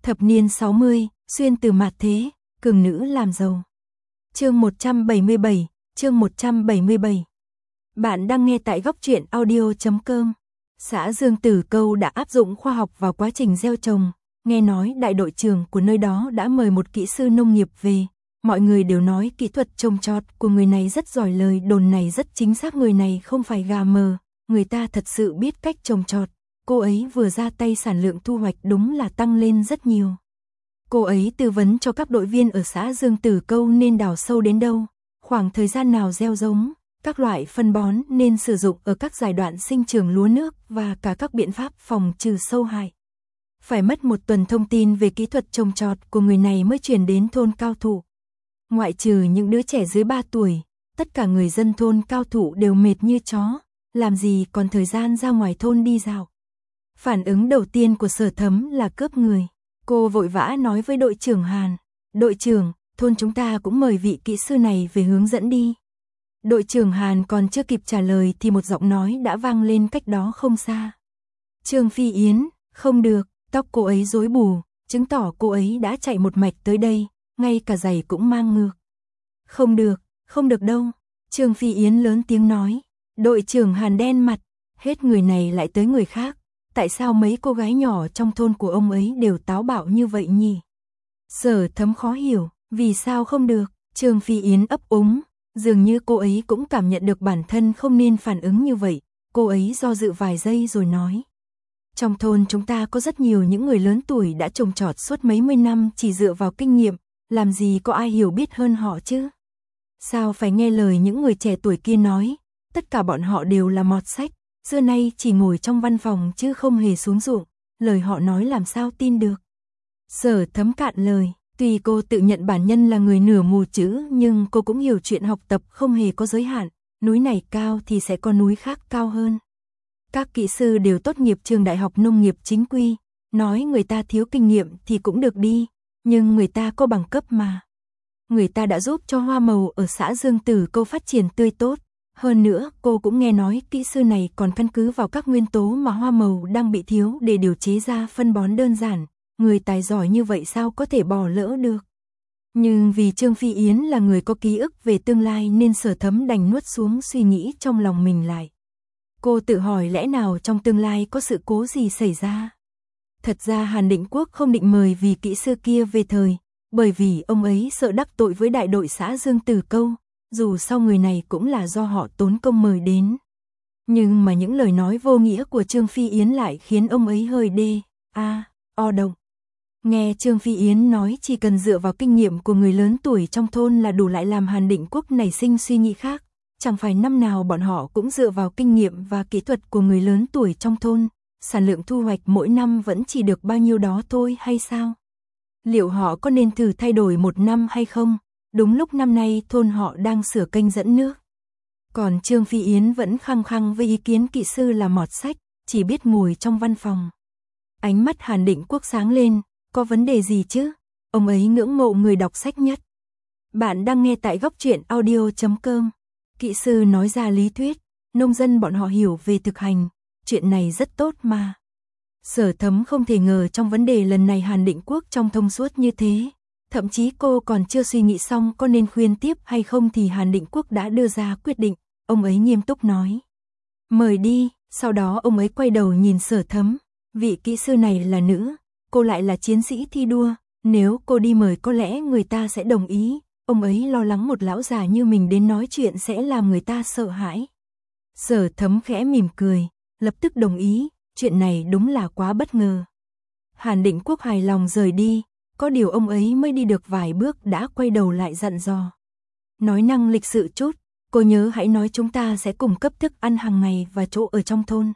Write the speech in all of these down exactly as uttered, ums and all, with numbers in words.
Thập niên sáu mươi, xuyên từ mạt thế, cường nữ làm giàu. Chương một trăm bảy mươi bảy, chương một trăm bảy mươi bảy. Bạn đang nghe tại góc truyện audio chấm com. Xã Dương Tử Câu đã áp dụng khoa học vào quá trình gieo trồng, nghe nói đại đội trưởng của nơi đó đã mời một kỹ sư nông nghiệp về. Mọi người đều nói kỹ thuật trồng trọt của người này rất giỏi, lời đồn này rất chính xác, người này không phải gà mờ, người ta thật sự biết cách trồng trọt. Cô ấy vừa ra tay sản lượng thu hoạch đúng là tăng lên rất nhiều. Cô ấy tư vấn cho các đội viên ở xã Dương Tử Câu nên đào sâu đến đâu, khoảng thời gian nào gieo giống, các loại phân bón nên sử dụng ở các giai đoạn sinh trưởng lúa nước và cả các biện pháp phòng trừ sâu hại. Phải mất một tuần thông tin về kỹ thuật trồng trọt của người này mới truyền đến thôn cao thủ. Ngoại trừ những đứa trẻ dưới ba tuổi, tất cả người dân thôn cao thủ đều mệt như chó, làm gì còn thời gian ra ngoài thôn đi dạo. Phản ứng đầu tiên của Sở Thấm là cướp người. Cô vội vã nói với đội trưởng Hàn, đội trưởng, thôn chúng ta cũng mời vị kỹ sư này về hướng dẫn đi. Đội trưởng Hàn còn chưa kịp trả lời thì một giọng nói đã vang lên cách đó không xa. Trương Phi Yến, không được, tóc cô ấy rối bù, chứng tỏ cô ấy đã chạy một mạch tới đây, ngay cả giày cũng mang ngược. Không được, không được đâu, Trương Phi Yến lớn tiếng nói. Đội trưởng Hàn đen mặt, hết người này lại tới người khác. Tại sao mấy cô gái nhỏ trong thôn của ông ấy đều táo bạo như vậy nhỉ? Sở Thấm khó hiểu, vì sao không được? Trương Phi Yến ấp úng, dường như cô ấy cũng cảm nhận được bản thân không nên phản ứng như vậy. Cô ấy do dự vài giây rồi nói. Trong thôn chúng ta có rất nhiều những người lớn tuổi đã trồng trọt suốt mấy mươi năm chỉ dựa vào kinh nghiệm, làm gì có ai hiểu biết hơn họ chứ? Sao phải nghe lời những người trẻ tuổi kia nói, tất cả bọn họ đều là mọt sách. Xưa nay chỉ ngồi trong văn phòng chứ không hề xuống ruộng, lời họ nói làm sao tin được. Sở Thấm cạn lời, tuy cô tự nhận bản nhân là người nửa mù chữ nhưng cô cũng hiểu chuyện học tập không hề có giới hạn, núi này cao thì sẽ có núi khác cao hơn. Các kỹ sư đều tốt nghiệp trường đại học nông nghiệp chính quy, nói người ta thiếu kinh nghiệm thì cũng được đi, nhưng người ta có bằng cấp mà. Người ta đã giúp cho hoa màu ở xã Dương Tử Câu phát triển tươi tốt. Hơn nữa, cô cũng nghe nói kỹ sư này còn căn cứ vào các nguyên tố mà hoa màu đang bị thiếu để điều chế ra phân bón đơn giản. Người tài giỏi như vậy sao có thể bỏ lỡ được. Nhưng vì Trương Phi Yến là người có ký ức về tương lai nên Sở Thấm đành nuốt xuống suy nghĩ trong lòng mình lại. Cô tự hỏi lẽ nào trong tương lai có sự cố gì xảy ra. Thật ra Hàn Định Quốc không định mời vị kỹ sư kia về thời, bởi vì ông ấy sợ đắc tội với đại đội xã Dương Tử Câu. Dù sao người này cũng là do họ tốn công mời đến. Nhưng mà những lời nói vô nghĩa của Trương Phi Yến lại khiến ông ấy hơi đê, a, o động. Nghe Trương Phi Yến nói chỉ cần dựa vào kinh nghiệm của người lớn tuổi trong thôn là đủ, lại làm Hàn Định Quốc nảy sinh suy nghĩ khác. Chẳng phải năm nào bọn họ cũng dựa vào kinh nghiệm và kỹ thuật của người lớn tuổi trong thôn, sản lượng thu hoạch mỗi năm vẫn chỉ được bao nhiêu đó thôi hay sao? Liệu họ có nên thử thay đổi một năm hay không? Đúng lúc năm nay thôn họ đang sửa kênh dẫn nước. Còn Trương Phi Yến vẫn khăng khăng với ý kiến kỹ sư là mọt sách, chỉ biết ngồi trong văn phòng. Ánh mắt Hàn Định Quốc sáng lên, có vấn đề gì chứ? Ông ấy ngưỡng mộ người đọc sách nhất. Bạn đang nghe tại góc truyện audio chấm com. Kỹ sư nói ra lý thuyết, nông dân bọn họ hiểu về thực hành, chuyện này rất tốt mà. Sở Thấm không thể ngờ trong vấn đề lần này Hàn Định Quốc trong thông suốt như thế. Thậm chí cô còn chưa suy nghĩ xong có nên khuyên tiếp hay không thì Hàn Định Quốc đã đưa ra quyết định, ông ấy nghiêm túc nói. Mời đi, sau đó ông ấy quay đầu nhìn Sở Thấm, vị kỹ sư này là nữ, cô lại là chiến sĩ thi đua, nếu cô đi mời có lẽ người ta sẽ đồng ý, ông ấy lo lắng một lão già như mình đến nói chuyện sẽ làm người ta sợ hãi. Sở Thấm khẽ mỉm cười, lập tức đồng ý, chuyện này đúng là quá bất ngờ. Hàn Định Quốc hài lòng rời đi. Có điều ông ấy mới đi được vài bước đã quay đầu lại dặn dò. Nói năng lịch sự chút, cô nhớ hãy nói chúng ta sẽ cung cấp thức ăn hàng ngày và chỗ ở trong thôn.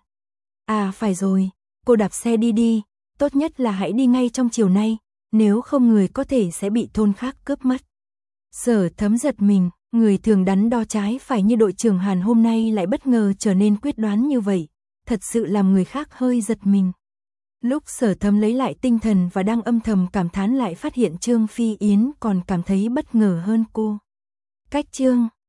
À phải rồi, cô đạp xe đi đi, tốt nhất là hãy đi ngay trong chiều nay, nếu không người có thể sẽ bị thôn khác cướp mất. Sở Thấm giật mình, người thường đắn đo trái phải như đội trưởng Hàn hôm nay lại bất ngờ trở nên quyết đoán như vậy, thật sự làm người khác hơi giật mình. Lúc Sở Thấm lấy lại tinh thần và đang âm thầm cảm thán lại phát hiện Trương Phi Yến còn cảm thấy bất ngờ hơn cô. Cách chương